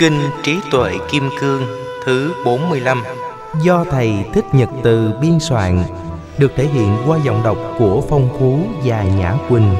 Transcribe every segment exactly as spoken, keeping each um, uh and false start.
Kinh Trí Tuệ Kim Cương thứ bốn mươi lăm, do Thầy Thích Nhật Từ biên soạn, được thể hiện qua giọng đọc của Phong Phú và Nhã Quỳnh.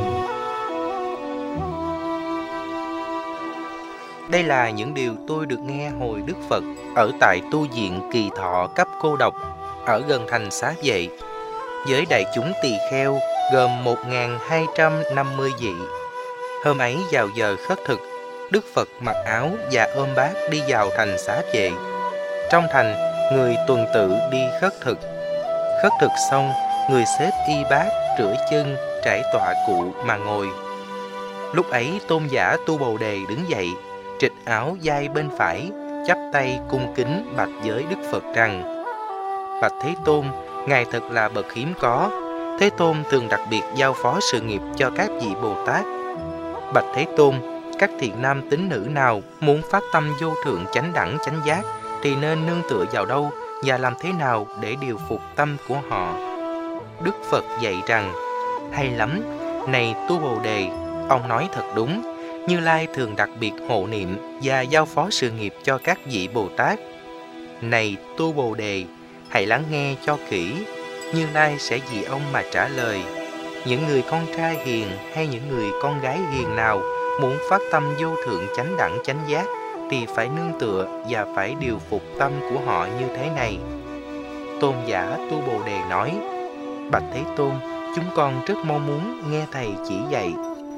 Đây là những điều tôi được nghe hồi Đức Phật ở tại tu viện Kỳ Thọ cấp cô độc ở gần thành Xá Vệ, với đại chúng tỳ kheo gồm một nghìn hai trăm năm mươi vị. Hôm ấy vào giờ khất thực, Đức Phật mặc áo và ôm bát đi vào thành Xá Vệ. Trong thành, người tuần tự đi khất thực. Khất thực xong, người xếp y bát, rửa chân, trải tọa cụ mà ngồi. Lúc ấy tôn giả Tu Bồ Đề đứng dậy, trịch áo vai bên phải, chắp tay cung kính bạch với Đức Phật rằng: Bạch Thế Tôn, Ngài thật là bậc hiếm có. Thế Tôn thường đặc biệt giao phó sự nghiệp cho các vị Bồ Tát. Bạch Thế Tôn, các thiện nam tín nữ nào muốn phát tâm vô thượng chánh đẳng chánh giác thì nên nương tựa vào đâu và làm thế nào để điều phục tâm của họ? Đức Phật dạy rằng: hay lắm, này Tu Bồ Đề, ông nói thật đúng. Như Lai thường đặc biệt hộ niệm và giao phó sự nghiệp cho các vị Bồ Tát. Này Tu Bồ Đề, hãy lắng nghe cho kỹ. Như Lai sẽ vì ông mà trả lời. Những người con trai hiền hay những người con gái hiền nào muốn phát tâm vô thượng chánh đẳng chánh giác thì phải nương tựa và phải điều phục tâm của họ như thế này. Tôn giả Tu Bồ Đề nói: Bạch Thế Tôn, chúng con rất mong muốn nghe Thầy chỉ dạy.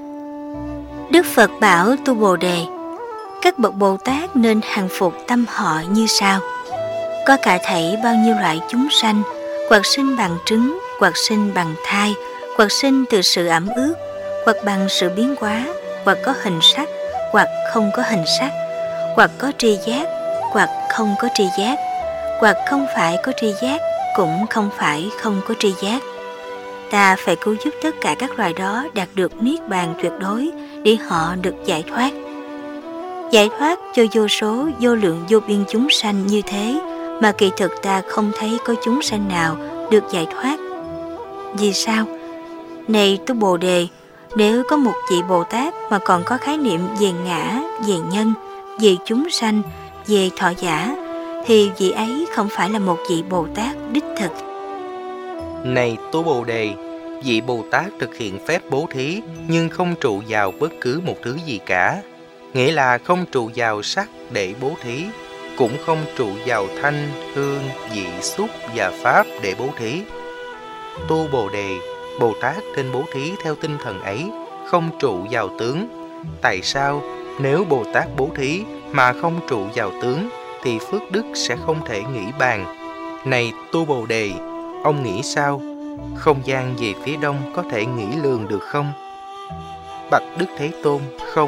Đức Phật bảo Tu Bồ Đề: các bậc Bồ Tát nên hàng phục tâm họ như sau. Có cả thảy bao nhiêu loại chúng sanh, hoặc sinh bằng trứng, hoặc sinh bằng thai, hoặc sinh từ sự ẩm ướt, hoặc bằng sự biến hóa, hoặc có hình sắc, hoặc không có hình sắc, hoặc có tri giác, hoặc không có tri giác, hoặc không phải có tri giác, cũng không phải không có tri giác. Ta phải cứu giúp tất cả các loài đó đạt được niết bàn tuyệt đối để họ được giải thoát. Giải thoát cho vô số vô lượng vô biên chúng sanh như thế mà kỳ thực ta không thấy có chúng sanh nào được giải thoát. Vì sao? Này Tu Bồ Đề, nếu có một vị Bồ Tát mà còn có khái niệm về ngã, về nhân, về chúng sanh, về thọ giả, thì vị ấy không phải là một vị Bồ Tát đích thực. Này Tu Bồ Đề, vị Bồ Tát thực hiện phép bố thí nhưng không trụ vào bất cứ một thứ gì cả. Nghĩa là không trụ vào sắc để bố thí, cũng không trụ vào thanh, hương, vị, xúc và pháp để bố thí. Tu Bồ Đề, Bồ Tát nên bố thí theo tinh thần ấy, không trụ vào tướng. Tại sao? Nếu Bồ Tát bố thí mà không trụ vào tướng thì phước đức sẽ không thể nghĩ bàn. Này Tu Bồ Đề, ông nghĩ sao? Không gian về phía đông có thể nghĩ lường được không? Bạch Đức Thế Tôn, không.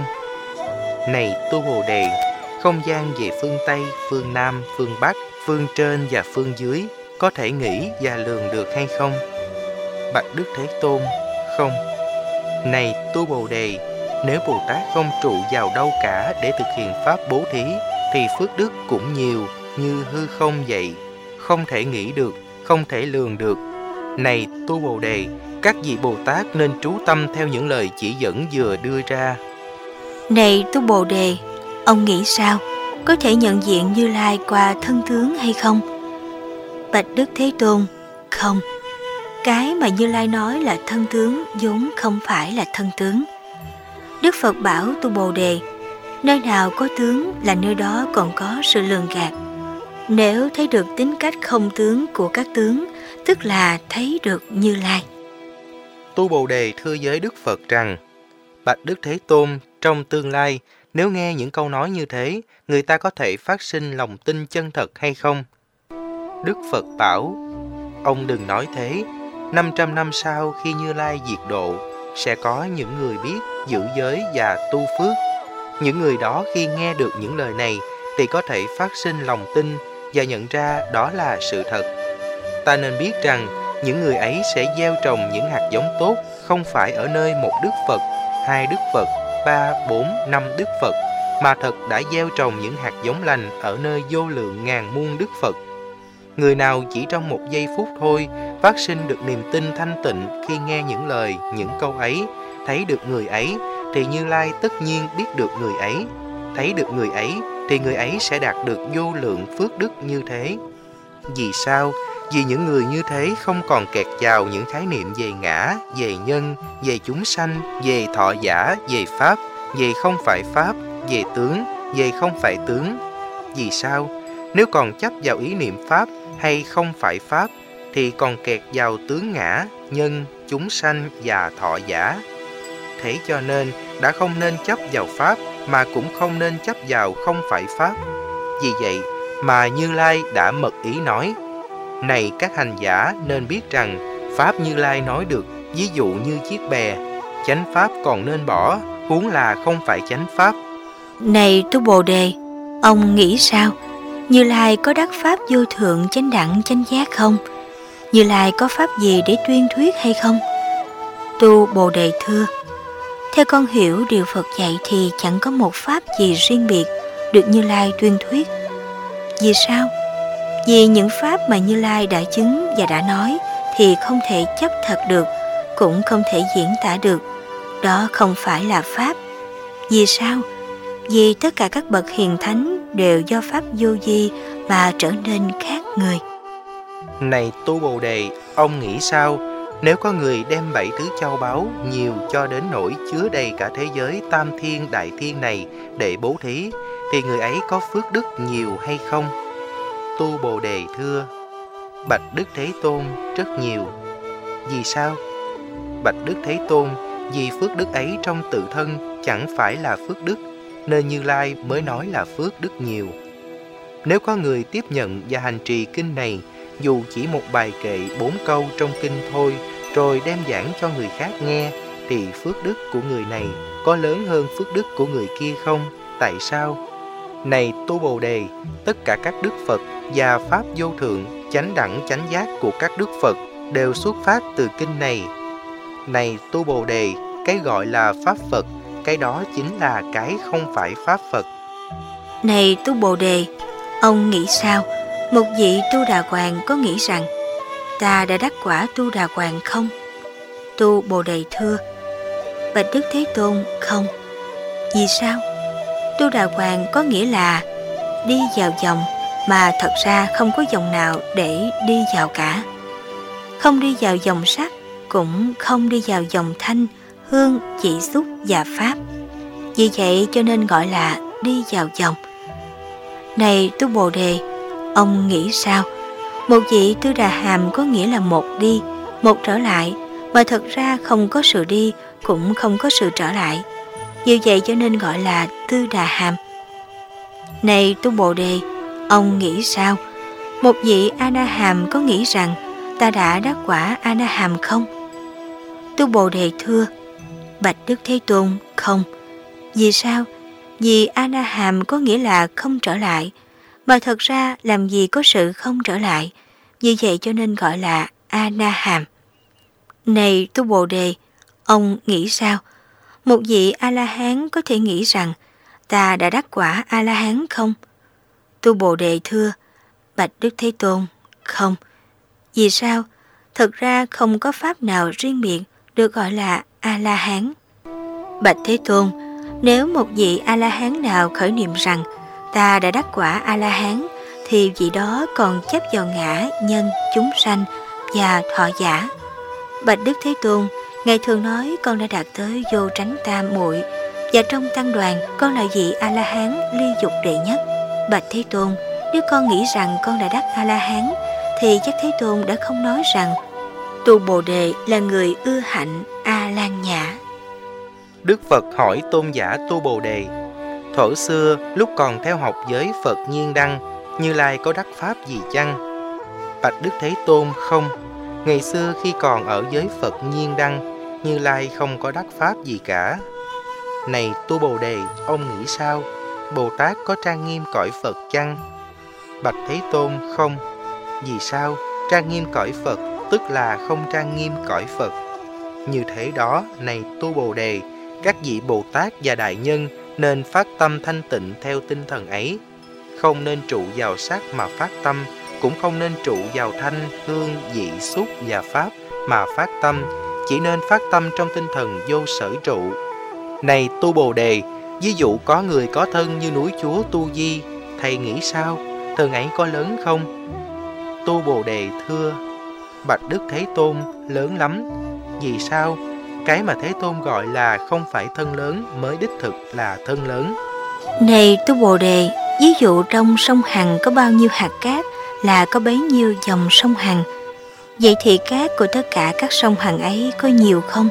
Này Tu Bồ Đề, không gian về phương Tây, phương Nam, phương Bắc, phương trên và phương dưới có thể nghĩ và lường được hay không? Bạch Đức Thế Tôn, không. Này Tu Bồ Đề, nếu Bồ Tát không trụ vào đâu cả để thực hiện pháp bố thí thì phước đức cũng nhiều như hư không vậy, không thể nghĩ được, không thể lường được. Này Tu Bồ Đề, các vị Bồ Tát nên trú tâm theo những lời chỉ dẫn vừa đưa ra. Này Tu Bồ Đề, ông nghĩ sao? Có thể nhận diện Như Lai qua thân tướng hay không? Bạch Đức Thế Tôn, không. Cái mà Như Lai nói là thân tướng vốn không phải là thân tướng. Đức Phật bảo Tu Bồ Đề, nơi nào có tướng là nơi đó còn có sự lường gạt. Nếu thấy được tính cách không tướng của các tướng, tức là thấy được Như Lai. Tu Bồ Đề thưa với Đức Phật rằng: Bạch Đức Thế Tôn, trong tương lai, nếu nghe những câu nói như thế, người ta có thể phát sinh lòng tin chân thật hay không? Đức Phật bảo: ông đừng nói thế. năm trăm năm sau khi Như Lai diệt độ, sẽ có những người biết giữ giới và tu phước. Những người đó khi nghe được những lời này thì có thể phát sinh lòng tin và nhận ra đó là sự thật. Ta nên biết rằng những người ấy sẽ gieo trồng những hạt giống tốt không phải ở nơi một Đức Phật, hai Đức Phật, ba, bốn, năm Đức Phật, mà thật đã gieo trồng những hạt giống lành ở nơi vô lượng ngàn muôn Đức Phật. Người nào chỉ trong một giây phút thôi phát sinh được niềm tin thanh tịnh khi nghe những lời, những câu ấy, thấy được người ấy, thì Như Lai tất nhiên biết được người ấy. Thấy được người ấy thì người ấy sẽ đạt được vô lượng phước đức như thế. Vì sao? Vì những người như thế không còn kẹt vào những khái niệm về ngã, về nhân, về chúng sanh, về thọ giả, về pháp, về không phải pháp, về tướng, về không phải tướng. Vì sao? Nếu còn chấp vào ý niệm pháp hay không phải pháp, thì còn kẹt vào tướng ngã, nhân, chúng sanh và thọ giả. Thế cho nên đã không nên chấp vào pháp, mà cũng không nên chấp vào không phải pháp. Vì vậy mà Như Lai đã mật ý nói: này các hành giả nên biết rằng pháp Như Lai nói được ví dụ như chiếc bè, chánh pháp còn nên bỏ, huống là không phải chánh pháp. Này tu Bồ Đề, ông nghĩ sao? Như Lai có đắc pháp vô thượng chánh đẳng chánh giác không? Như Lai có pháp gì để tuyên thuyết hay không? Tu Bồ Đề thưa: theo con hiểu điều Phật dạy thì chẳng có một pháp gì riêng biệt được Như Lai tuyên thuyết. Vì sao? Vì những pháp mà Như Lai đã chứng và đã nói thì không thể chấp thật được, cũng không thể diễn tả được. Đó không phải là pháp. Vì sao? Vì tất cả các bậc hiền thánh đều do pháp vô vi mà trở nên khác người. Này tu Bồ Đề, ông nghĩ sao? Nếu có người đem bảy thứ châu báu nhiều cho đến nỗi chứa đầy cả thế giới tam thiên đại thiên này để bố thí, thì người ấy có phước đức nhiều hay không? Tu Bồ Đề thưa: bạch Đức Thế Tôn, rất nhiều. Vì sao? Bạch Đức Thế Tôn, vì phước đức ấy trong tự thân chẳng phải là phước đức, nên Như Lai mới nói là phước đức nhiều. Nếu có người tiếp nhận và hành trì kinh này, dù chỉ một bài kệ bốn câu trong kinh thôi, rồi đem giảng cho người khác nghe, thì phước đức của người này có lớn hơn phước đức của người kia không? Tại sao? Này tu Bồ Đề, tất cả các đức Phật và pháp vô thượng, chánh đẳng chánh giác của các đức Phật đều xuất phát từ kinh này. Này tu Bồ Đề, cái gọi là pháp Phật, cái đó chính là cái không phải pháp Phật. Này tu Bồ Đề, ông nghĩ sao? Một vị Tu Đà Hoàng có nghĩ rằng ta đã đắc quả Tu Đà Hoàng không? Tu Bồ Đề thưa: bạch Đức Thế Tôn, không. Vì sao? Tu Đà Hoàng có nghĩa là đi vào dòng, mà thật ra không có dòng nào để đi vào cả. Không đi vào dòng sắc, cũng không đi vào dòng thanh, hương, vị xúc và pháp. Vì vậy cho nên gọi là đi vào dòng. Này tu Bồ Đề, ông nghĩ sao? Một vị Tư Đà Hàm có nghĩa là một đi, một trở lại, mà thật ra không có sự đi, cũng không có sự trở lại. Vì vậy cho nên gọi là Tư Đà Hàm. Này tu Bồ Đề, ông nghĩ sao? Một vị A Na Hàm có nghĩ rằng ta đã đắc quả A Na Hàm không? Tu Bồ Đề thưa: bạch Đức Thế Tôn, không. Vì sao? Vì A Na Hàm có nghĩa là không trở lại, mà thật ra làm gì có sự không trở lại. Vì vậy cho nên gọi là A Na Hàm. Này tu Bồ Đề, ông nghĩ sao? Một vị A La Hán có thể nghĩ rằng ta đã đắc quả A La Hán không? Tu Bồ Đề thưa: bạch Đức Thế Tôn, không. Vì sao? Thật ra không có pháp nào riêng biệt được gọi là A La Hán. Bạch Thế Tôn, nếu một vị A La Hán nào khởi niệm rằng ta đã đắc quả A La Hán, thì vị đó còn chấp vào ngã, nhân, chúng sanh và thọ giả. Bạch Đức Thế Tôn, Ngài thường nói con đã đạt tới vô tránh tam muội, và trong tăng đoàn con là vị A La Hán ly dục đệ nhất. Bạch Thế Tôn, nếu con nghĩ rằng con đã đắc A La Hán, thì chắc Thế Tôn đã không nói rằng tu Bồ Đề là người ưa hạnh A Lan Nhã. Đức Phật hỏi tôn giả tu Bồ Đề: thuở xưa lúc còn theo học với Phật Nhiên Đăng, Như Lai có đắc pháp gì chăng? Bạch Đức Thế Tôn, không. Ngày xưa khi còn ở với Phật Nhiên Đăng, Như Lai không có đắc pháp gì cả. Này tu Bồ Đề, ông nghĩ sao? Bồ Tát có trang nghiêm cõi Phật chăng? Bạch Thế Tôn, không. Vì sao? Trang nghiêm cõi Phật tức là không trang nghiêm cõi Phật. Như thế đó, này tu Bồ Đề, các vị Bồ Tát và Đại Nhân nên phát tâm thanh tịnh theo tinh thần ấy. Không nên trụ vào sắc mà phát tâm, cũng không nên trụ vào thanh, hương, vị, xúc và pháp mà phát tâm, chỉ nên phát tâm trong tinh thần vô sở trụ. Này tu Bồ Đề, Ví dụ có người có thân như núi Chúa Tu Di, thầy nghĩ sao? Thân ấy có lớn không? Tu Bồ Đề thưa: Bạch Đức Thế Tôn, lớn lắm. Vì sao? Cái mà Thế Tôn gọi là không phải thân lớn mới đích thực là thân lớn. Này Tu Bồ Đề, ví dụ trong sông Hằng có bao nhiêu hạt cát là có bấy nhiêu dòng sông Hằng. Vậy thì cát của tất cả các sông Hằng ấy có nhiều không?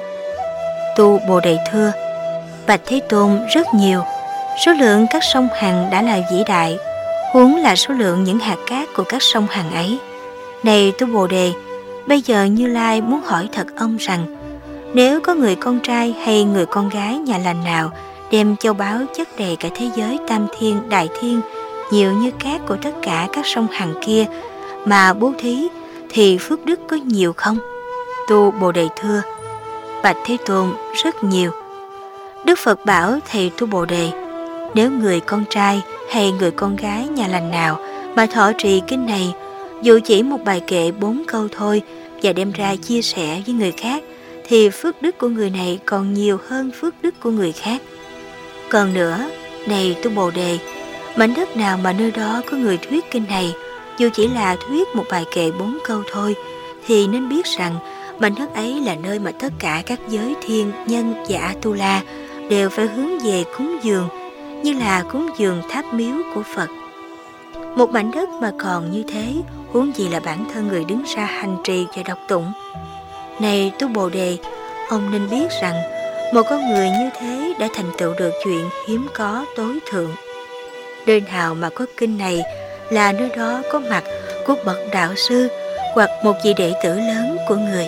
Tu Bồ Đề thưa: Bạch Thế Tôn, rất nhiều. Số lượng các sông Hằng đã là vĩ đại, huống là số lượng những hạt cát của các sông Hằng ấy. Này Tu Bồ Đề, bây giờ Như Lai muốn hỏi thật ông rằng, nếu có người con trai hay người con gái nhà lành nào đem châu báu chất đầy cả thế giới tam thiên đại thiên nhiều như cát của tất cả các sông Hằng kia mà bố thí, thì phước đức có nhiều không? Tu Bồ Đề thưa: Bạch Thế Tôn, rất nhiều. Đức Phật bảo thầy Tu Bồ Đề, nếu người con trai hay người con gái nhà lành nào mà thọ trì kinh này, dù chỉ một bài kệ bốn câu thôi, và đem ra chia sẻ với người khác, thì phước đức của người này còn nhiều hơn phước đức của người khác. Còn nữa, này Tu Bồ Đề, mảnh đất nào mà nơi đó có người thuyết kinh này, dù chỉ là thuyết một bài kệ bốn câu thôi, thì nên biết rằng mảnh đất ấy là nơi mà tất cả các giới thiên, nhân và Atula đều phải hướng về cúng dường, như là cúng dường tháp miếu của Phật. Một mảnh đất mà còn như thế, huống gì là bản thân người đứng ra hành trì và đọc tụng. Này Tu Bồ Đề, ông nên biết rằng một con người như thế đã thành tựu được chuyện hiếm có tối thượng. Nơi nào mà có kinh này là nơi đó có mặt của bậc đạo sư hoặc một vị đệ tử lớn của người.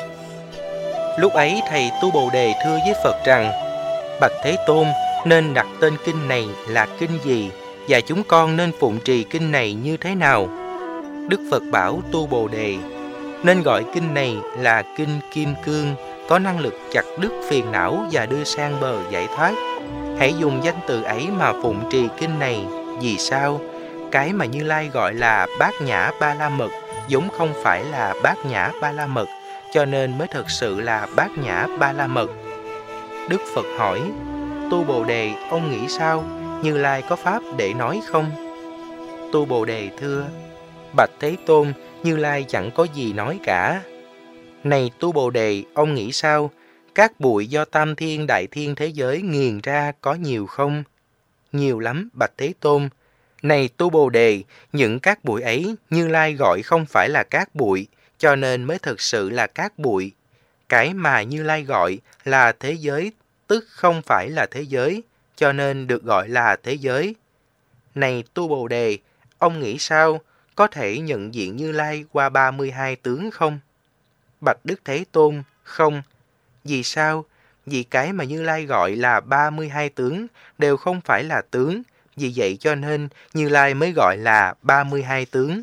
Lúc ấy thầy Tu Bồ Đề thưa với Phật rằng: Bạch Thế Tôn, nên đặt tên kinh này là kinh gì, và chúng con nên phụng trì kinh này như thế nào? Đức Phật bảo Tu Bồ Đề: nên gọi kinh này là kinh Kim Cương, có năng lực chặt đứt phiền não và đưa sang bờ giải thoát. Hãy dùng danh từ ấy mà phụng trì kinh này. Vì sao? Cái mà Như Lai gọi là Bát Nhã Ba La Mật vốn không phải là Bát Nhã Ba La Mật, cho nên mới thật sự là Bát Nhã Ba La Mật. Đức Phật hỏi: Tu Bồ Đề, ông nghĩ sao? Như Lai có pháp để nói không? Tu Bồ Đề thưa: Bạch Thế Tôn, Như Lai chẳng có gì nói cả. Này Tu Bồ Đề, ông nghĩ sao? Các bụi do tam thiên đại thiên thế giới nghiền ra có nhiều không? Nhiều lắm, Bạch Thế Tôn. Này Tu Bồ Đề, những các bụi ấy Như Lai gọi không phải là các bụi, cho nên mới thực sự là các bụi. Cái mà Như Lai gọi là thế giới, tức không phải là thế giới, cho nên được gọi là thế giới. Này Tu Bồ Đề, ông nghĩ sao? Có thể nhận diện Như Lai qua ba mươi hai tướng không? Bạch Đức Thế Tôn, không. Vì sao? Vì cái mà Như Lai gọi là ba mươi hai tướng đều không phải là tướng, vì vậy cho nên Như Lai mới gọi là ba mươi hai tướng.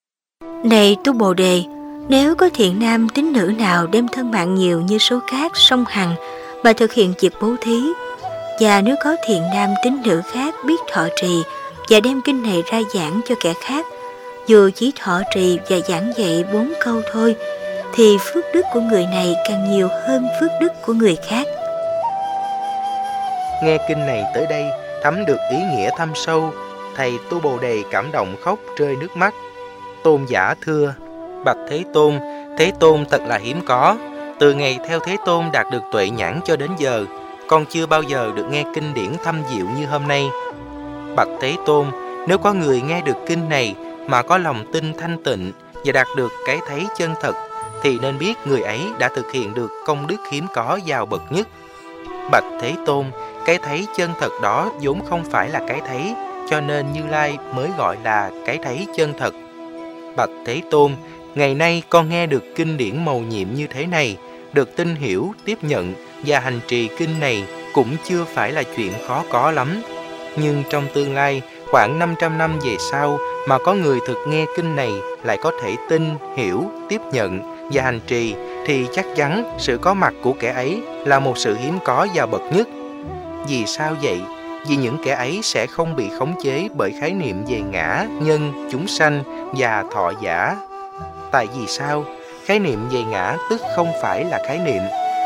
Này Tu Bồ Đề, nếu có thiện nam tín nữ nào đem thân mạng nhiều như số cát sông Hằng mà thực hiện việc bố thí, và nếu có thiện nam tín nữ khác biết thọ trì và đem kinh này ra giảng cho kẻ khác, dù chỉ thọ trì và giảng dạy bốn câu thôi, thì phước đức của người này càng nhiều hơn phước đức của người khác. Nghe kinh này tới đây, thấm được ý nghĩa thâm sâu, thầy Tu Bồ Đề cảm động khóc rơi nước mắt. Tôn giả thưa: Bạch Thế Tôn, Thế Tôn thật là hiếm có. Từ ngày theo Thế Tôn đạt được tuệ nhãn cho đến giờ, con chưa bao giờ được nghe kinh điển thâm diệu như hôm nay. Bạch Thế Tôn, nếu có người nghe được kinh này mà có lòng tin thanh tịnh và đạt được cái thấy chân thật, thì nên biết người ấy đã thực hiện được công đức hiếm có vào bậc nhất. Bạch Thế Tôn, cái thấy chân thật đó vốn không phải là cái thấy, cho nên Như Lai mới gọi là cái thấy chân thật. Bạch Thế Tôn, ngày nay con nghe được kinh điển mầu nhiệm như thế này, được tin hiểu, tiếp nhận và hành trì kinh này cũng chưa phải là chuyện khó có lắm. Nhưng trong tương lai, khoảng năm trăm năm về sau mà có người thực nghe kinh này lại có thể tin, hiểu, tiếp nhận và hành trì, thì chắc chắn sự có mặt của kẻ ấy là một sự hiếm có vào bậc nhất. Vì sao vậy? Vì những kẻ ấy sẽ không bị khống chế bởi khái niệm về ngã, nhân, chúng sanh và thọ giả. Tại vì sao? Khái niệm về ngã tức không phải là khái niệm.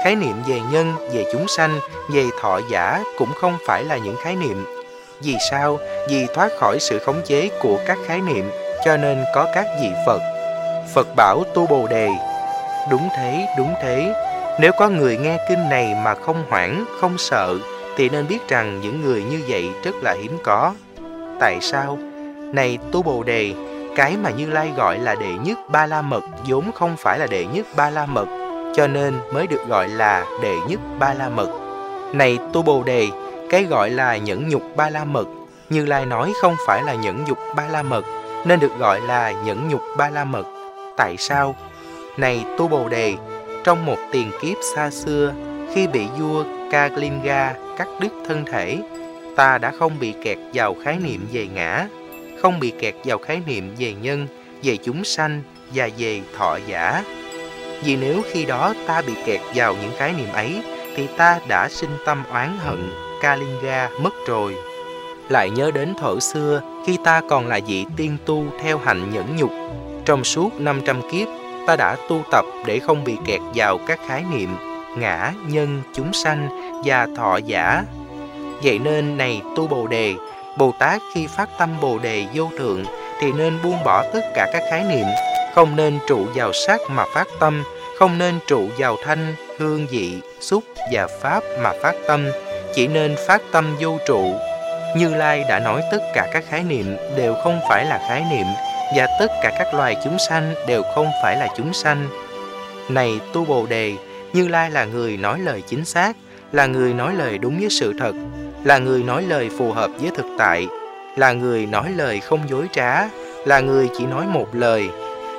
khái niệm về nhân, về chúng sanh, về thọ giả cũng không phải là những khái niệm. Vì sao? Vì thoát khỏi sự khống chế của các khái niệm, cho nên có các vị Phật. Phật bảo tu Bồ Đề. Đúng thế, đúng thế. Nếu có người nghe kinh này mà không hoảng, không sợ, thì nên biết rằng những người như vậy rất là hiếm có. Tại sao? Này tu Bồ Đề, cái mà Như Lai gọi là đệ nhất Ba La Mật vốn không phải là đệ nhất Ba La Mật, cho nên mới được gọi là đệ nhất Ba La Mật. Này tu Bồ Đề, cái gọi là nhẫn nhục Ba La Mật, Như Lai nói không phải là nhẫn nhục Ba La Mật, nên được gọi là nhẫn nhục Ba La Mật. Tại sao? Này tu Bồ Đề, trong một tiền kiếp xa xưa, khi bị vua Kalinga cắt đứt thân thể, ta đã không bị kẹt vào khái niệm về ngã, không bị kẹt vào khái niệm về nhân, về chúng sanh và về thọ giả. Vì nếu khi đó ta bị kẹt vào những khái niệm ấy, thì ta đã sinh tâm oán hận Kalinga mất rồi. Lại nhớ đến thuở xưa, khi ta còn là vị tiên tu theo hạnh nhẫn nhục, trong suốt năm trăm kiếp, ta đã tu tập để không bị kẹt vào các khái niệm ngã, nhân, chúng sanh và thọ giả. Vậy nên này tu Bồ Đề, Bồ Tát khi phát tâm Bồ Đề vô thượng thì nên buông bỏ tất cả các khái niệm, không nên trụ vào sắc mà phát tâm, không nên trụ vào thanh, hương vị, xúc và pháp mà phát tâm, chỉ nên phát tâm vô trụ. Như Lai đã nói tất cả các khái niệm đều không phải là khái niệm, và tất cả các loài chúng sanh đều không phải là chúng sanh. Này tu Bồ Đề, Như Lai là người nói lời chính xác, là người nói lời đúng với sự thật, là người nói lời phù hợp với thực tại, là người nói lời không dối trá, là người chỉ nói một lời.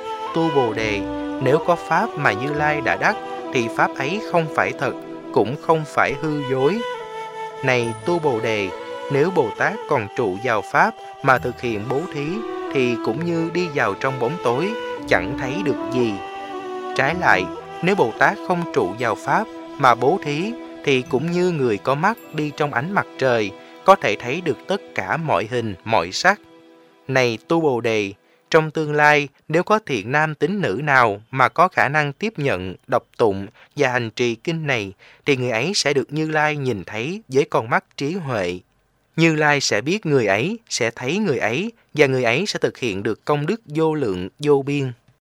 Tu Bồ Đề, nếu có pháp mà Như Lai đã đắc, thì pháp ấy không phải thật, cũng không phải hư dối. Này tu Bồ Đề, nếu Bồ Tát còn trụ vào pháp mà thực hiện bố thí, thì cũng như đi vào trong bóng tối, chẳng thấy được gì. Trái lại, nếu Bồ Tát không trụ vào pháp mà bố thí, thì cũng như người có mắt đi trong ánh mặt trời, có thể thấy được tất cả mọi hình, mọi sắc. Này tu Bồ Đề, trong tương lai, nếu có thiện nam tín nữ nào mà có khả năng tiếp nhận, đọc tụng và hành trì kinh này, thì người ấy sẽ được Như Lai nhìn thấy với con mắt trí huệ. Như Lai sẽ biết người ấy, sẽ thấy người ấy, và người ấy sẽ thực hiện được công đức vô lượng, vô biên.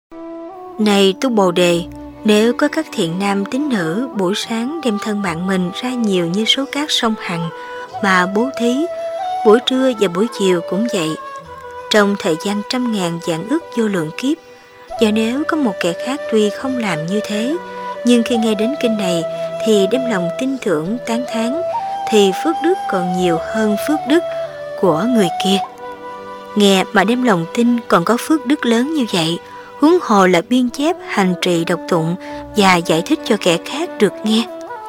Này tu Bồ Đề, nếu có các thiện nam tín nữ buổi sáng đem thân bạn mình ra nhiều như số cát sông Hằng mà bố thí, buổi trưa và buổi chiều cũng vậy, trong thời gian trăm ngàn vạn ức vô lượng kiếp. Và nếu có một kẻ khác tuy không làm như thế, nhưng khi nghe đến kinh này thì đem lòng tin tưởng tán thán, thì phước đức còn nhiều hơn phước đức của người kia. Nghe mà đem lòng tin còn có phước đức lớn như vậy, huống hồ là biên chép, hành trì, đọc tụng và giải thích cho kẻ khác được nghe.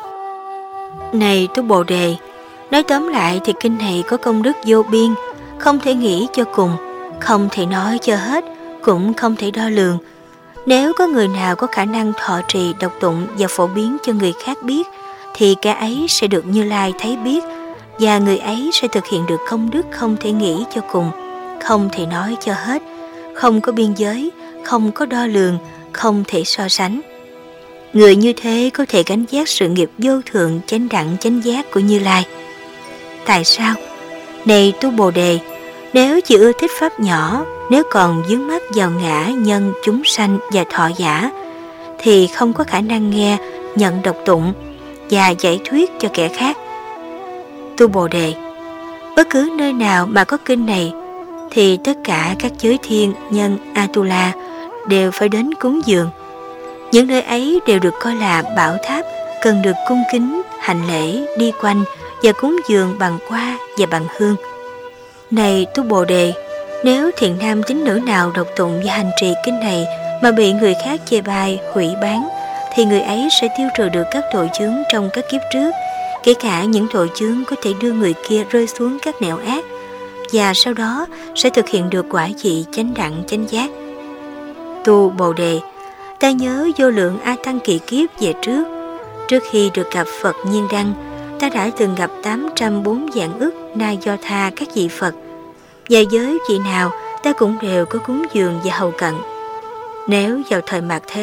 Này tu Bồ Đề, nói tóm lại thì kinh này có công đức vô biên, không thể nghĩ cho cùng, không thể nói cho hết, cũng không thể đo lường. Nếu có người nào có khả năng thọ trì, đọc tụng và phổ biến cho người khác biết, thì kẻ ấy sẽ được Như Lai thấy biết, và người ấy sẽ thực hiện được công đức không thể nghĩ cho cùng, không thể nói cho hết, không có biên giới, không có đo lường, không thể so sánh. Người như thế có thể gánh vác sự nghiệp vô thượng chánh đẳng chánh giác của Như Lai. Tại sao? Này tu Bồ Đề, nếu chỉ ưa thích pháp nhỏ, nếu còn vướng mắc vào ngã, nhân, chúng sanh và thọ giả, thì không có khả năng nghe, nhận đọc tụng và giải thuyết cho kẻ khác. Tu Bồ Đề, bất cứ nơi nào mà có kinh này, thì tất cả các giới thiên, nhân, Atula đều phải đến cúng dường. Những nơi ấy đều được coi là bảo tháp, cần được cung kính, hành lễ, đi quanh và cúng dường bằng hoa và bằng hương. Này tu Bồ Đề, nếu thiện nam tín nữ nào đọc tụng và hành trì kinh này mà bị người khác chê bai, hủy bán, thì người ấy sẽ tiêu trừ được các tội chướng trong các kiếp trước, kể cả những tội chướng có thể đưa người kia rơi xuống các nẻo ác, và sau đó sẽ thực hiện được quả vị chánh đẳng chánh giác. Tu Bồ Đề, ta nhớ vô lượng A Tăng kỳ kiếp về trước, trước khi được gặp Phật Nhiên Đăng, ta đã từng gặp tám trăm bốn vạn ức Na Do Tha các vị Phật, và với vị nào ta cũng đều có cúng dường và hầu cận. Nếu vào thời mạt thế,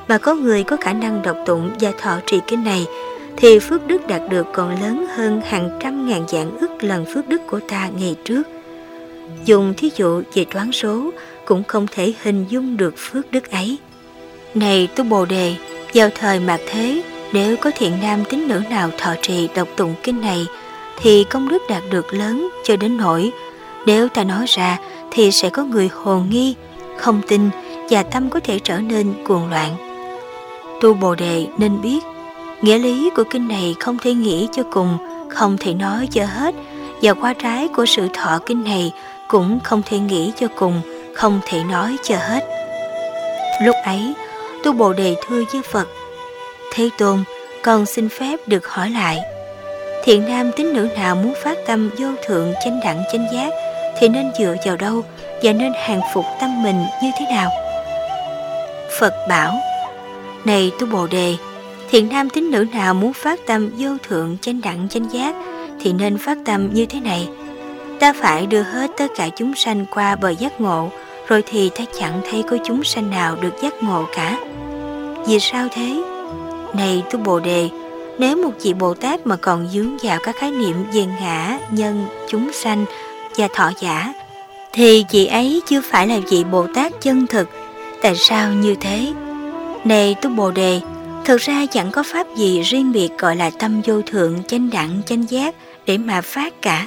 mà có người có khả năng đọc tụng và thọ trì kinh này, thì phước đức đạt được còn lớn hơn hàng trăm ngàn vạn ức lần phước đức của ta ngày trước. Dùng thí dụ về toán số cũng không thể hình dung được phước đức ấy. Này tu Bồ Đề, vào thời mạt thế, nếu có thiện nam tín nữ nào thọ trì đọc tụng kinh này, thì công đức đạt được lớn cho đến nỗi nếu ta nói ra thì sẽ có người hồ nghi, không tin và tâm có thể trở nên cuồng loạn. Tu Bồ Đề nên biết, nghĩa lý của kinh này không thể nghĩ cho cùng, không thể nói cho hết, và qua trái của sự thọ kinh này cũng không thể nghĩ cho cùng, không thể nói cho hết. Lúc ấy, Tu Bồ Đề thưa với Phật: Thế Tôn, con xin phép được hỏi lại, thiện nam tín nữ nào muốn phát tâm vô thượng chánh đẳng chánh giác thì nên dựa vào đâu và nên hàng phục tâm mình như thế nào? Phật bảo: Này Tu Bồ Đề, thiện nam tín nữ nào muốn phát tâm vô thượng chánh đẳng chánh giác thì nên phát tâm như thế này: ta phải đưa hết tất cả chúng sanh qua bờ giác ngộ, rồi thì ta chẳng thấy có chúng sanh nào được giác ngộ cả. Vì sao thế? Này Tu Bồ Đề, nếu một vị Bồ Tát mà còn vướng vào các khái niệm về ngã, nhân, chúng sanh và thọ giả, thì vị ấy chưa phải là vị Bồ Tát chân thực. Tại sao như thế? Này Tu Bồ Đề, thực ra chẳng có pháp gì riêng biệt gọi là tâm vô thượng chánh đẳng chánh giác để mà phát cả.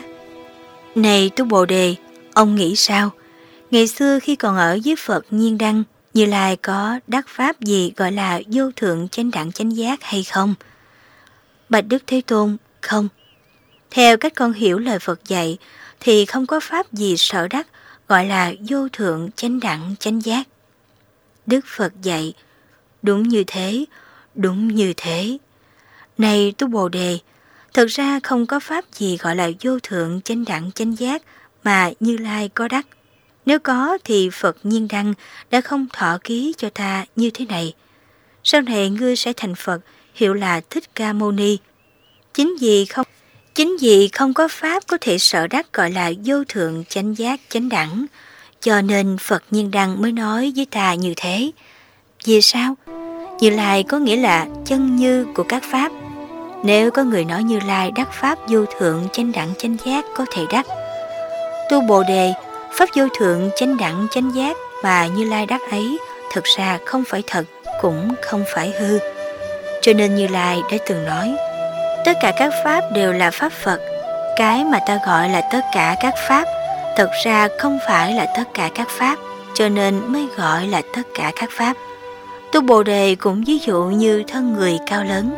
Này Tu Bồ Đề, ông nghĩ sao? Ngày xưa khi còn ở với Phật Nhiên Đăng, Như Lai có đắc pháp gì gọi là vô thượng chánh đẳng chánh giác hay không? Bạch Đức Thế Tôn, không. Theo cách con hiểu lời Phật dạy, thì không có pháp gì sở đắc gọi là vô thượng chánh đẳng chánh giác. Đức Phật dạy: đúng như thế, đúng như thế. Này Tu Bồ Đề, thực ra không có pháp gì gọi là vô thượng chánh đẳng chánh giác mà Như Lai có đắc. Nếu có thì Phật Nhiên Đăng đã không thọ ký cho ta như thế này: sau này ngươi sẽ thành Phật, hiệu là Thích Ca Mâu Ni. Chính vì không chính vì không có pháp có thể sở đắc gọi là vô thượng chánh giác chánh đẳng, cho nên Phật Nhiên Đăng mới nói với ta như thế. Vì sao? Như Lai có nghĩa là chân như của các pháp. Nếu có người nói Như Lai đắc pháp vô thượng chánh đẳng chánh giác có thể đắc. Tu Bồ Đề, pháp vô thượng chánh đẳng chánh giác mà Như Lai đắc ấy thực ra không phải thật, cũng không phải hư. Cho nên Như Lai đã từng nói: tất cả các pháp đều là pháp Phật. Cái mà ta gọi là tất cả các pháp thực ra không phải là tất cả các pháp, cho nên mới gọi là tất cả các pháp. Tu Bồ Đề cũng ví dụ như thân người cao lớn.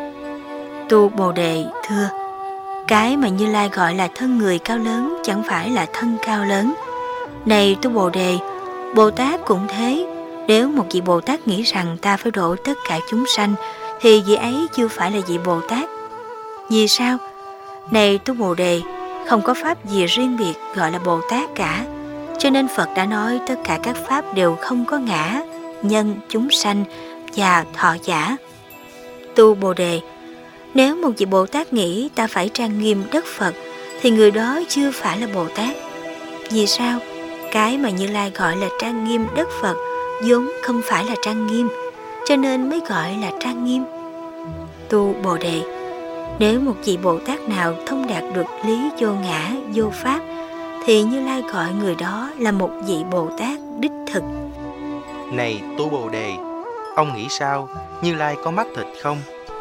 Tu Bồ Đề thưa: cái mà Như Lai gọi là thân người cao lớn chẳng phải là thân cao lớn. Này Tu Bồ Đề, Bồ Tát cũng thế. Nếu một vị Bồ Tát nghĩ rằng ta phải độ tất cả chúng sanh, thì vị ấy chưa phải là vị Bồ Tát. Vì sao? Này Tu Bồ Đề, không có pháp gì riêng biệt gọi là Bồ Tát cả. Cho nên Phật đã nói tất cả các pháp đều không có ngã, nhân, chúng sanh và thọ giả. Tu Bồ Đề, nếu một vị Bồ Tát nghĩ ta phải trang nghiêm đất Phật, thì người đó chưa phải là Bồ Tát. Vì sao? Cái mà Như Lai gọi là trang nghiêm đất Phật vốn không phải là trang nghiêm, cho nên mới gọi là trang nghiêm. Tu Bồ Đề, nếu một vị Bồ Tát nào thông đạt được lý vô ngã, vô pháp, thì Như Lai gọi người đó là một vị Bồ Tát đích thực. Này Tu Bồ Đề, ông nghĩ sao? Như Lai có mắt thịt không?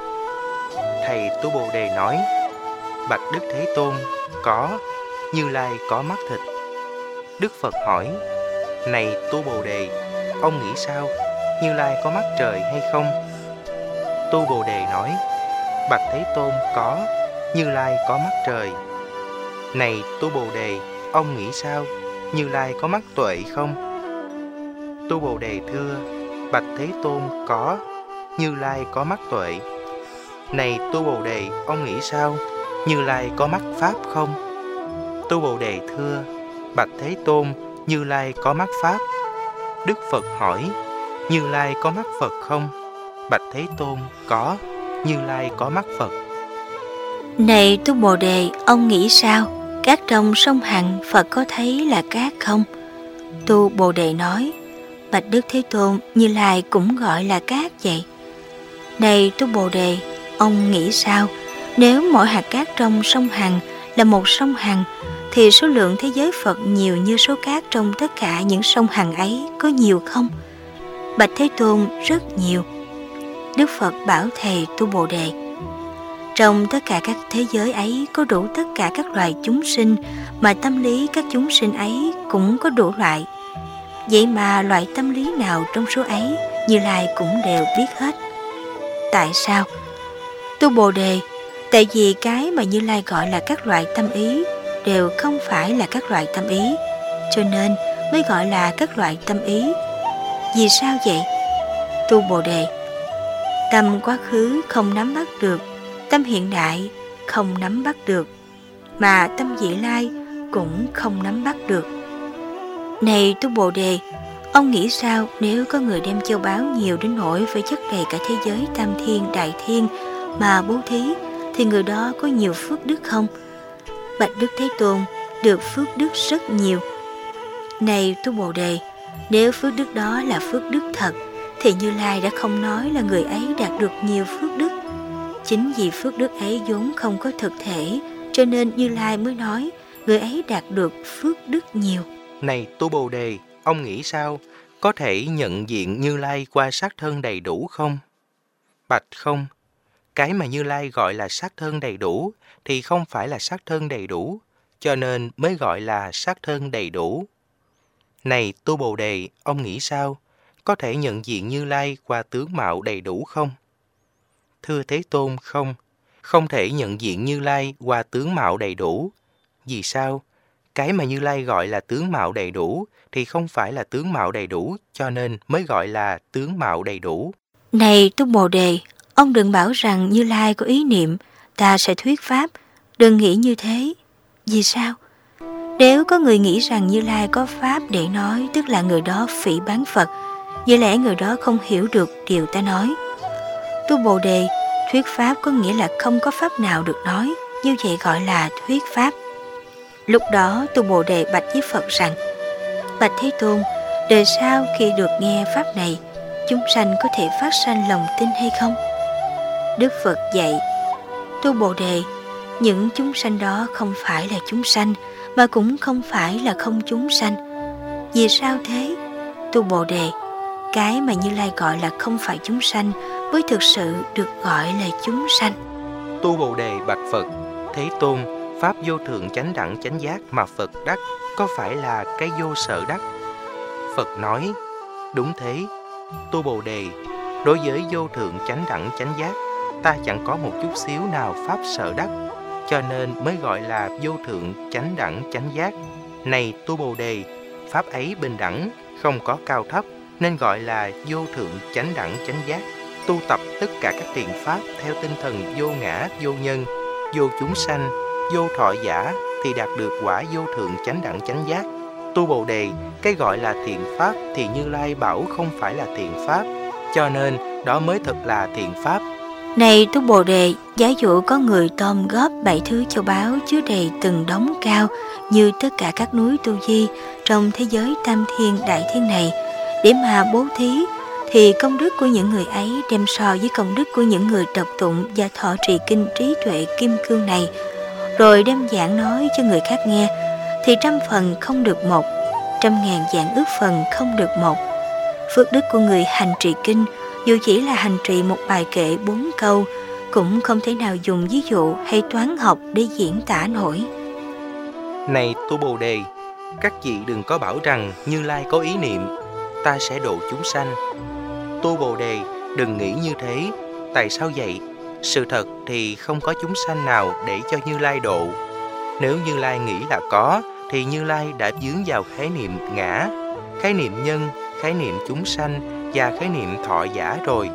Thầy Tu Bồ Đề nói: bạch Đức Thế Tôn, có, Như Lai có mắt thịt. Đức Phật hỏi: này Tu Bồ Đề, ông nghĩ sao? Như Lai có mắt trời hay không? Tu Bồ Đề nói: bạch Thế Tôn, có, Như Lai có mắt trời. Này Tu Bồ Đề, ông nghĩ sao? Như Lai có mắt tuệ không? Tu Bồ Đề thưa: bạch Thế Tôn, có, Như Lai có mắt tuệ. Này Tu Bồ Đề, ông nghĩ sao? Như Lai có mắt pháp không? Tu Bồ Đề thưa: bạch Thế Tôn, Như Lai có mắt pháp. Đức Phật hỏi: Như Lai có mắt Phật không? Bạch Thế Tôn, có, Như Lai có mắt Phật. Này Tu Bồ Đề, ông nghĩ sao? Cát trong sông Hằng Phật có thấy là cát không? Tu Bồ Đề nói: Bạch Đức Thế Tôn, Như Lai cũng gọi là cát vậy. Này Tu Bồ Đề, ông nghĩ sao? Nếu mỗi hạt cát trong sông Hằng là một sông Hằng, thì số lượng thế giới Phật nhiều như số cát trong tất cả những sông Hằng ấy có nhiều không? Bạch Thế Tôn, rất nhiều. Đức Phật bảo thầy Tu Bồ Đề, trong tất cả các thế giới ấy có đủ tất cả các loài chúng sinh, mà tâm lý các chúng sinh ấy cũng có đủ loại. Vậy mà loại tâm lý nào trong số ấy Như Lai cũng đều biết hết. Tại sao? Tu Bồ Đề, tại vì cái mà Như Lai gọi là các loại tâm ý đều không phải là các loại tâm ý, cho nên mới gọi là các loại tâm ý. Vì sao vậy? Tu Bồ Đề, tâm quá khứ không nắm bắt được, tâm hiện đại không nắm bắt được, mà tâm vị lai cũng không nắm bắt được. Này Tu Bồ Đề, ông nghĩ sao nếu có người đem châu báu nhiều đến nỗi phải chất đầy cả thế giới tam thiên đại thiên mà bố thí, thì người đó có nhiều phước đức không? Bạch Đức Thế Tôn, được phước đức rất nhiều. Này Tu Bồ Đề, nếu phước đức đó là phước đức thật, thì Như Lai đã không nói là người ấy đạt được nhiều phước đức. Chính vì phước đức ấy vốn không có thực thể, cho nên Như Lai mới nói người ấy đạt được phước đức nhiều. Này Tu Bồ Đề, ông nghĩ sao? Có thể nhận diện Như Lai qua sắc thân đầy đủ không? Bạch không. Cái mà Như Lai gọi là sắc thân đầy đủ thì không phải là sắc thân đầy đủ, cho nên mới gọi là sắc thân đầy đủ. Này Tu Bồ Đề, ông nghĩ sao? Có thể nhận diện Như Lai qua tướng mạo đầy đủ không? Thưa Thế Tôn, không. Không thể nhận diện Như Lai qua tướng mạo đầy đủ. Vì sao? Cái mà Như Lai gọi là tướng mạo đầy đủ thì không phải là tướng mạo đầy đủ, cho nên mới gọi là tướng mạo đầy đủ. Này Tu Bồ Đề, ông đừng bảo rằng Như Lai có ý niệm ta sẽ thuyết pháp, đừng nghĩ như thế. Vì sao? Nếu có người nghĩ rằng Như Lai có pháp để nói, tức là người đó phỉ báng Phật, vì lẽ người đó không hiểu được điều ta nói. Tu Bồ Đề, thuyết pháp có nghĩa là không có pháp nào được nói, như vậy gọi là thuyết pháp. Lúc đó Tu Bồ Đề bạch với Phật rằng, Bạch Thế Tôn, đời sau khi được nghe pháp này, chúng sanh có thể phát sanh lòng tin hay không? Đức Phật dạy, Tu Bồ Đề, những chúng sanh đó không phải là chúng sanh, mà cũng không phải là không chúng sanh. Vì sao thế? Tu Bồ Đề, cái mà Như Lai gọi là không phải chúng sanh mới thực sự được gọi là chúng sanh. Tu Bồ Đề bạch Phật, Thế Tôn, pháp vô thượng chánh đẳng chánh giác mà Phật đắc có phải là cái vô sở đắc? Phật nói, đúng thế. Tu Bồ Đề, đối với vô thượng chánh đẳng chánh giác, ta chẳng có một chút xíu nào pháp sở đắc, cho nên mới gọi là vô thượng chánh đẳng chánh giác. Này Tu Bồ Đề, pháp ấy bình đẳng, không có cao thấp, nên gọi là vô thượng chánh đẳng chánh giác. Tu tập tất cả các thiện pháp theo tinh thần vô ngã, vô nhân, vô chúng sanh, vô thọ giả thì đạt được quả vô thượng chánh đẳng chánh giác. Tu Bồ Đề, cái gọi là thiện pháp thì Như Lai bảo không phải là thiện pháp, cho nên đó mới thật là thiện pháp. Này Tu Bồ Đề, giả dụ có người gom góp bảy thứ châu báu chứa đầy từng đống cao như tất cả các núi Tu Di trong thế giới tam thiên đại thiên này để mà bố thí, thì công đức của những người ấy đem so với công đức của những người đọc tụng và thọ trì kinh trí tuệ kim cương này, rồi đem giảng nói cho người khác nghe, thì trăm phần không được một, trăm ngàn vạn ước phần không được một. Phước đức của người hành trì kinh, dù chỉ là hành trì một bài kệ bốn câu, cũng không thể nào dùng ví dụ hay toán học để diễn tả nổi. Này Tu Bồ Đề, các vị đừng có bảo rằng Như Lai có ý niệm ta sẽ độ chúng sanh. Tu Bồ Đề, đừng nghĩ như thế. Tại sao vậy? Sự thật thì không có chúng sanh nào để cho Như Lai độ. Nếu Như Lai nghĩ là có, thì Như Lai đã vướng vào khái niệm ngã, khái niệm nhân, khái niệm chúng sanh và khái niệm thọ giả rồi.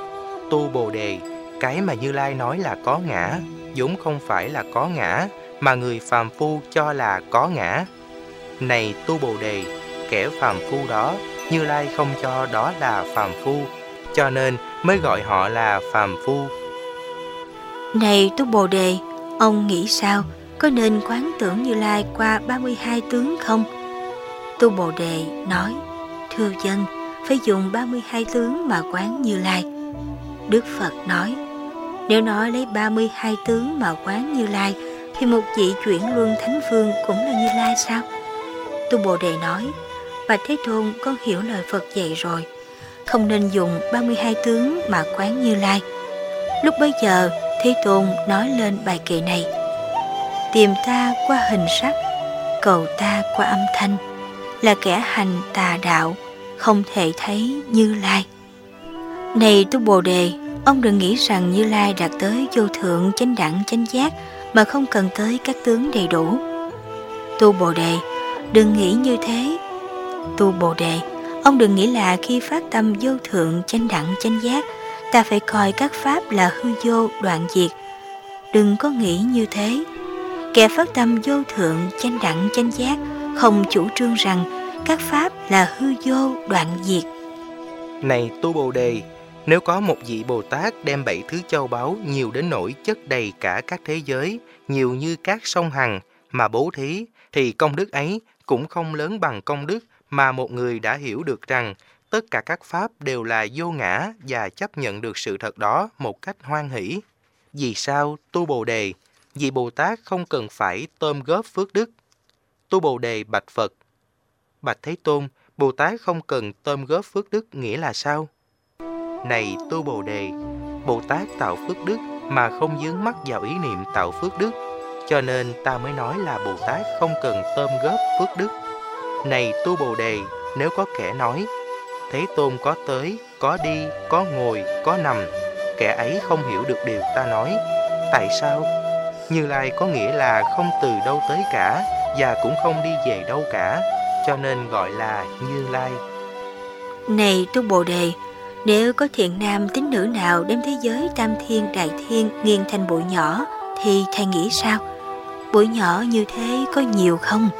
Tu Bồ Đề, cái mà Như Lai nói là có ngã, vốn không phải là có ngã, mà người phàm phu cho là có ngã. Này Tu Bồ Đề, kẻ phàm phu đó, Như Lai không cho đó là phàm phu, cho nên mới gọi họ là phàm phu. Này Tu Bồ Đề, ông nghĩ sao? Có nên quán tưởng Như Lai qua ba mươi hai tướng không? Tu Bồ Đề nói, thưa dân, phải dùng ba mươi hai tướng mà quán Như Lai. Đức Phật nói, nếu nói lấy ba mươi hai tướng mà quán Như Lai, thì một vị chuyển luân thánh vương cũng là Như Lai sao? Tu Bồ Đề nói, Bạch Thế Tôn, con hiểu lời Phật dạy rồi, không nên dùng ba mươi hai tướng mà quán Như Lai. Lúc bấy giờ, Thế Tôn nói lên bài kệ này: tìm ta qua hình sắc, cầu ta qua âm thanh, là kẻ hành tà đạo, không thể thấy Như Lai. Này Tu Bồ Đề, ông đừng nghĩ rằng Như Lai đạt tới vô thượng chánh đẳng chánh giác mà không cần tới các tướng đầy đủ. Tu Bồ Đề, đừng nghĩ như thế. Tu Bồ Đề, ông đừng nghĩ là khi phát tâm vô thượng chánh đẳng chánh giác, ta phải coi các pháp là hư vô đoạn diệt. Đừng có nghĩ như thế. Kẻ phát tâm vô thượng chánh đẳng chánh giác không chủ trương rằng các pháp là hư vô đoạn diệt. Này Tu Bồ Đề, nếu có một vị Bồ Tát đem bảy thứ châu báu nhiều đến nỗi chất đầy cả các thế giới, nhiều như các sông Hằng mà bố thí, thì công đức ấy cũng không lớn bằng công đức mà một người đã hiểu được rằng tất cả các pháp đều là vô ngã và chấp nhận được sự thật đó một cách hoan hỷ. Vì sao, Tu Bồ Đề, vị Bồ Tát không cần phải tôm góp phước đức? Tu Bồ Đề bạch Phật: Bạch Thế Tôn, Bồ Tát không cần tôm góp phước đức nghĩa là sao? Này Tu Bồ Đề, Bồ Tát tạo phước đức mà không vướng mắc vào ý niệm tạo phước đức, cho nên ta mới nói là Bồ Tát không cần tôm góp phước đức. Này Tu Bồ Đề, nếu có kẻ nói Thế Tôn có tới, có đi, có ngồi, có nằm, kẻ ấy không hiểu được điều ta nói. Tại sao? Như Lai có nghĩa là không từ đâu tới cả và cũng không đi về đâu cả, cho nên gọi là Như Lai. Này Tu Bồ Đề, nếu có thiện nam tín nữ nào đem thế giới tam thiên đại thiên nghiền thành bụi nhỏ, thì thầy nghĩ sao? Bụi nhỏ như thế có nhiều không?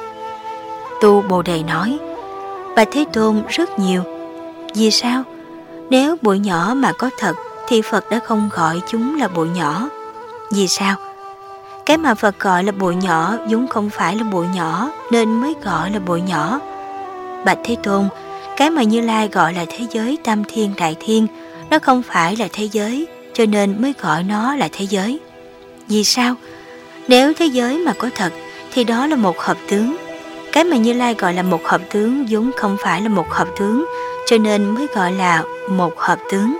Tu Bồ Đề nói, Bạch Thế Tôn, rất nhiều. Vì sao? Nếu bụi nhỏ mà có thật thì Phật đã không gọi chúng là bụi nhỏ. Vì sao? Cái mà Phật gọi là bụi nhỏ vốn không phải là bụi nhỏ nên mới gọi là bụi nhỏ. Bạch Thế Tôn, cái mà Như Lai gọi là thế giới tam thiên đại thiên, nó không phải là thế giới, cho nên mới gọi nó là thế giới. Vì sao? Nếu thế giới mà có thật thì đó là một hợp tướng. Cái mà Như Lai gọi là một hợp tướng vốn không phải là một hợp tướng, cho nên mới gọi là một hợp tướng.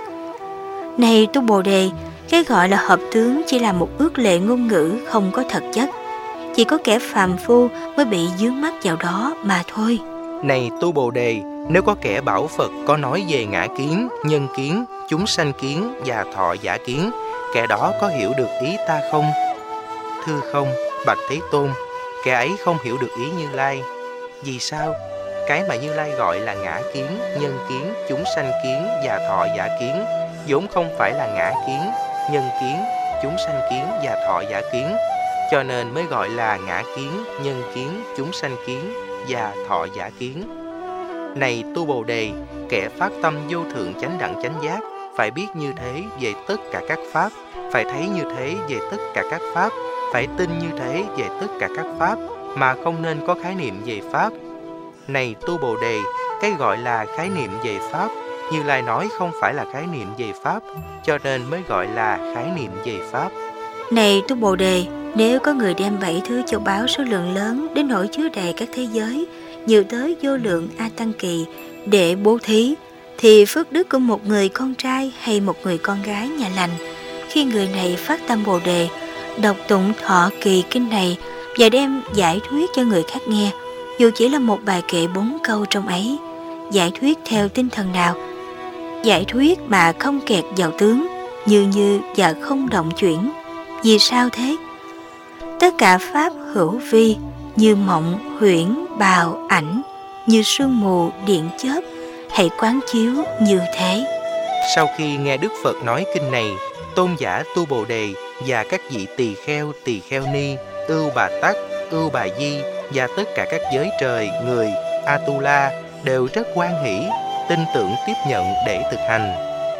Này Tu Bồ Đề, cái gọi là hợp tướng chỉ là một ước lệ ngôn ngữ không có thật chất. Chỉ có kẻ phàm phu mới bị dướng mắt vào đó mà thôi. Này Tu Bồ Đề, nếu có kẻ bảo Phật có nói về ngã kiến, nhân kiến, chúng sanh kiến và thọ giả kiến, kẻ đó có hiểu được ý ta không? Thưa không, Bạch Thế Tôn, kẻ ấy không hiểu được ý Như Lai. Vì sao? Cái mà Như Lai gọi là ngã kiến, nhân kiến, chúng sanh kiến và thọ giả kiến vốn không phải là ngã kiến, nhân kiến, chúng sanh kiến và thọ giả kiến, cho nên mới gọi là ngã kiến, nhân kiến, chúng sanh kiến và thọ giả kiến. Này Tu Bồ Đề, kẻ phát tâm vô thượng chánh đẳng chánh giác phải biết như thế về tất cả các pháp, phải thấy như thế về tất cả các pháp, phải tin như thế về tất cả các pháp, mà không nên có khái niệm về pháp. Này Tu Bồ Đề, cái gọi là khái niệm về pháp, Như Lai nói không phải là khái niệm về pháp, cho nên mới gọi là khái niệm về pháp. Này Tu Bồ Đề, nếu có người đem bảy thứ châu báu số lượng lớn đến nỗi chứa đầy các thế giới, nhiều tới vô lượng A Tăng Kỳ để bố thí, thì phước đức của một người con trai hay một người con gái nhà lành, khi người này phát tâm Bồ Đề, đọc tụng thọ kỳ kinh này và đem giải thuyết cho người khác nghe, dù chỉ là một bài kệ bốn câu trong ấy, giải thuyết theo tinh thần nào? Giải thuyết mà không kẹt vào tướng, như như và không động chuyển. Vì sao thế? Tất cả pháp hữu vi, như mộng, huyễn, bào, ảnh, như sương mù, điện chớp, hãy quán chiếu như thế. Sau khi nghe Đức Phật nói kinh này, tôn giả Tu Bồ Đề và các vị tỳ kheo, tỳ kheo ni, ưu bà tắc, ưu bà di và tất cả các giới trời, người, Atula đều rất hoan hỷ, tin tưởng tiếp nhận để thực hành.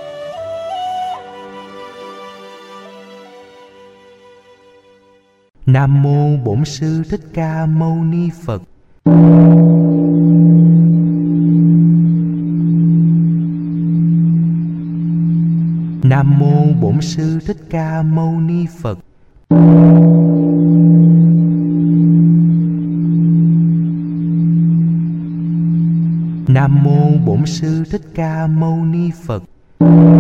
Nam mô Bổn Sư Thích Ca Mâu Ni Phật. Nam mô Bổn Sư Thích Ca Mâu Ni Phật. Nam mô Bổn Sư Thích Ca Mâu Ni Phật.